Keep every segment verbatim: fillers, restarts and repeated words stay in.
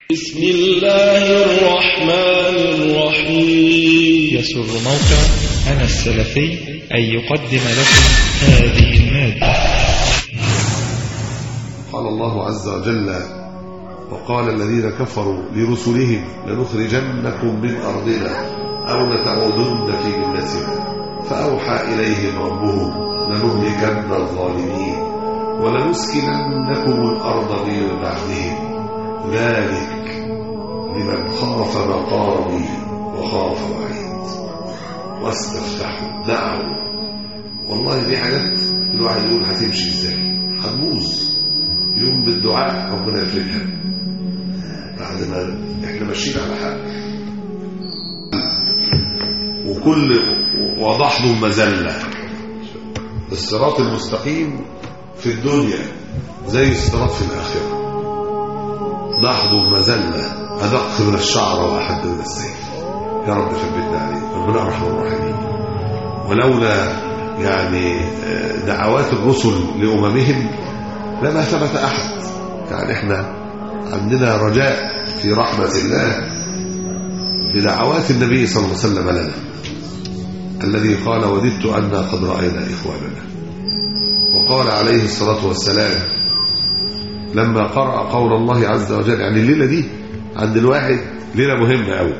بسم الله الرحمن الرحيم. يسر موقع أنا السلفي أن يقدم لكم هذه المادة. قال الله عز وجل: وقال الذين كفروا لرسلهم لنخرجنكم من أرضنا أو لتعودن في ملتنا فأوحى إليهم ربهم لنهلكن الظالمين ولنسكننكم الأرض من بعدهم ذلك لمن خاف مقامي وخاف وعيد واستفتحوا دعوا. والله دي حاجات الواحد يقول هتمشي ازاي، هتبوظ يوم بالدعاء ربنا يفرجها بعد ما احنا ماشيين على حق وكل وضح له مذله. الصراط المستقيم في الدنيا زي الصراط في الاخره، ضحض مذله ادق من الشعر واحد من السيف. يا رب ثبتنا عليه، ربنا ارحم الراحمين. ولولا يعني دعوات الرسل لاممهم لما ثبت احد. يعني احنا عندنا رجاء في رحمه الله بدعوات النبي صلى الله عليه وسلم لنا، الذي قال: وددت أننا قد رأينا إخواننا. وقال عليه الصلاة والسلام لما قرأ قول الله عز وجل، يعني الليلة دي عند الواحد ليلة مهمة أوي.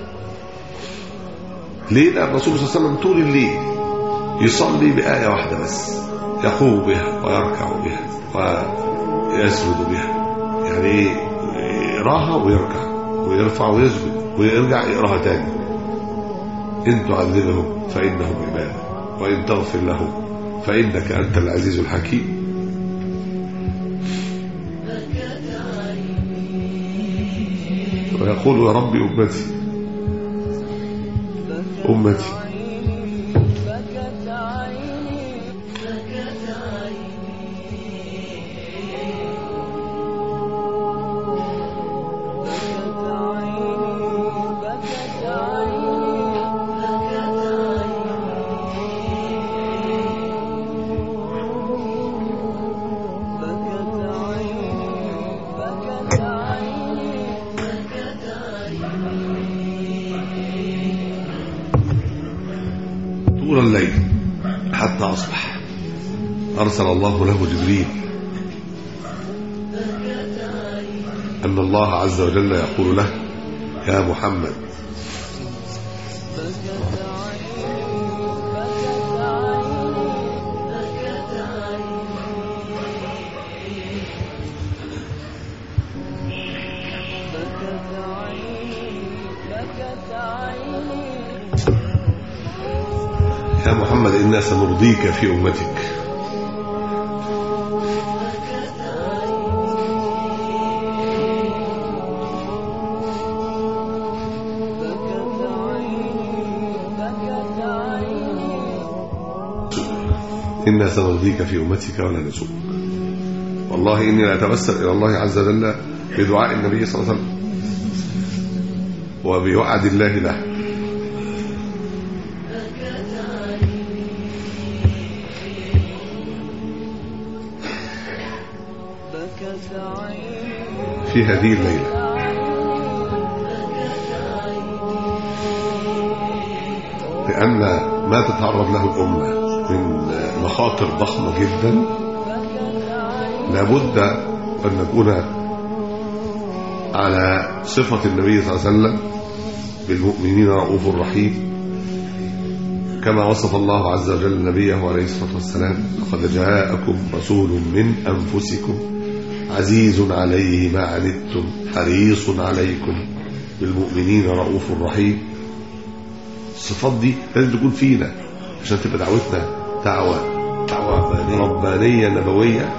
ليلة الرسول صلى الله عليه وسلم طول الليل يصلي بآية واحدة بس، يقوم بها ويركع بها ويسجد بها. يعني يقراها ويركع ويرفع ويسجد ويرجع يقراها تاني. إن تعذبهم فإنهم عبادك وإن تغفر لهم فإنك أنت العزيز الحكيم. ويقول: يا رب أمتي أمتي طول الليل حتى أصبح. أرسل الله له جبريل أن الله عز وجل يقول له: يا محمد يا محمد إنا سنرضيك في أمتك. إنا سنرضيك في أمتك ولا نسوء. والله إني لا أتوسل إلى الله عز وجل بدعاء النبي صلى الله عليه وسلم وبوعد الله له في هذه الليلة، لأن ما تتعرض له الأمة من مخاطر ضخمة جدا لابد أن نكون على صفة النبي صلى الله عليه وسلم بالمؤمنين رؤوف رحيم، كما وصف الله عز وجل نبيه عليه الصلاة والسلام: لقد جاءكم رسول من أنفسكم عزيز عليه ما عنتم حريص عليكم بالمؤمنين رؤوف رحيم. الصفات دي لازم تكون فينا عشان تبقى دعوتنا دعوة دعوة ربانية نبوية،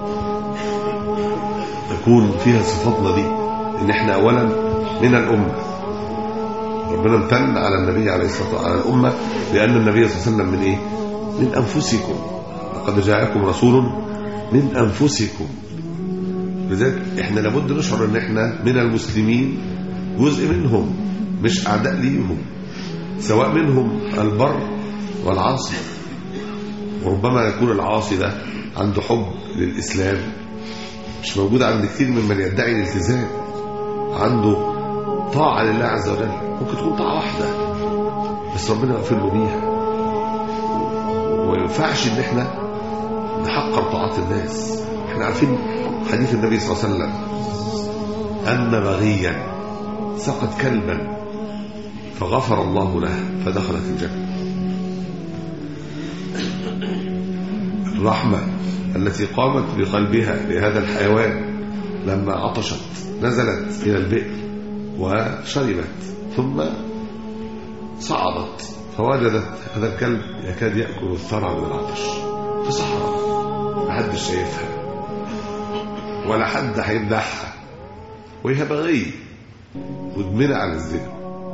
تكون فيها صفاتنا دي، ان احنا اولا من الأمة. ربنا امتن على النبي عليه الصلاة والسلام على الأمة لأن النبي صلى الله عليه وسلم من ايه؟ من أنفسكم. لقد جاءكم رسول من أنفسكم. لذلك احنا لابد نشعر ان احنا من المسلمين جزء منهم، مش اعداء ليهم، سواء منهم البر والعاصي. وربما يكون العاصي ده عنده حب للإسلام مش موجود عند كثير ممن يدعي الالتزام، عنده طاعة لله عز وجل، ممكن تكون طاعة واحدة بس ربنا يغفر له بيها. وما ينفعش ان احنا نحقر طاعات الناس. احنا عارفين حديث النبي صلى الله عليه وسلم ان بغيا سقط كلبا فغفر الله له فدخلت الجنة. الرحمة التي قامت بقلبها لهذا الحيوان لما عطشت نزلت إلى البئر وشربت، ثم صعدت فوجدت هذا الكلب يكاد يأكل الثرى من العطش في صحراء، محدش شايفها ولا حد هيمدحها، وهي بغية مدمنة على الزنا.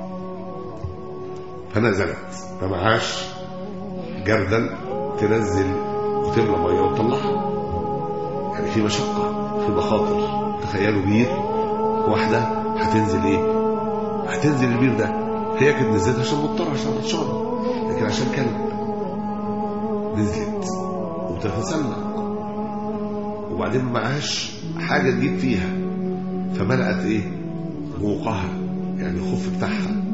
فنزلت فمعاش جردل تنزل وتملى ميه وتطلعها، يعني في مشقة في مخاطر. تخيلوا بير واحدة هتنزل ايه؟ هتنزل البير ده هي كانت نزلت عشان مضطرة عشان تشرب، لكن عشان كلب نزلت وبتتسلق، وبعدين معاش حاجة تجيب فيها فملأت ايه؟ موقها، يعني الخف بتاعها.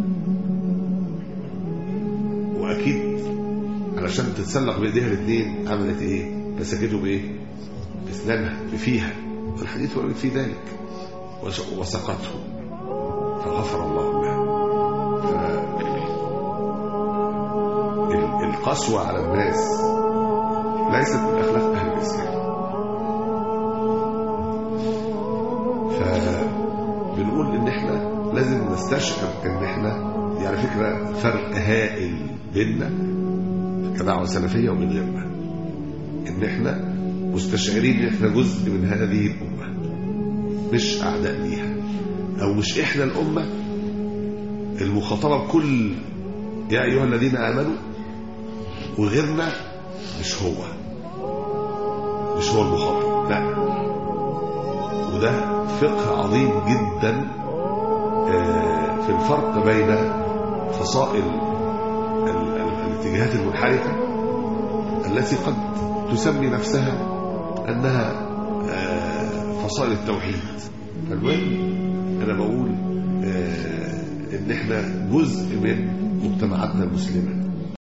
واكيد علشان تتسلق بايديها الاثنين عملت ايه؟ مسكته بايه؟ باسنانها بفيها، والحديث ورد في ذلك، وسقته فغفر الله لها. القسوة على الناس ليست من اخلاق اهل الاسلام. فبنقول ان احنا لازم نستشعر ان احنا دي على فكرة فرق هائل بيننا كدعوة سلفية وبين غيرنا، ان احنا مستشعرين ان احنا جزء من هذه الأمة، مش أعداء ليها، أو مش احنا الأمة المخاطبة بكل يا أيها الذين آمنوا، وغيرنا مش هو مش هو المخاطب، لا. وده فقه عظيم جدا في الفرق بين فصائل الاتجاهات المنحرفة التي قد تسمي نفسها أنها فصائل التوحيد. فالمهم أنا بقول إن إحنا جزء من مجتمعاتنا المسلمة،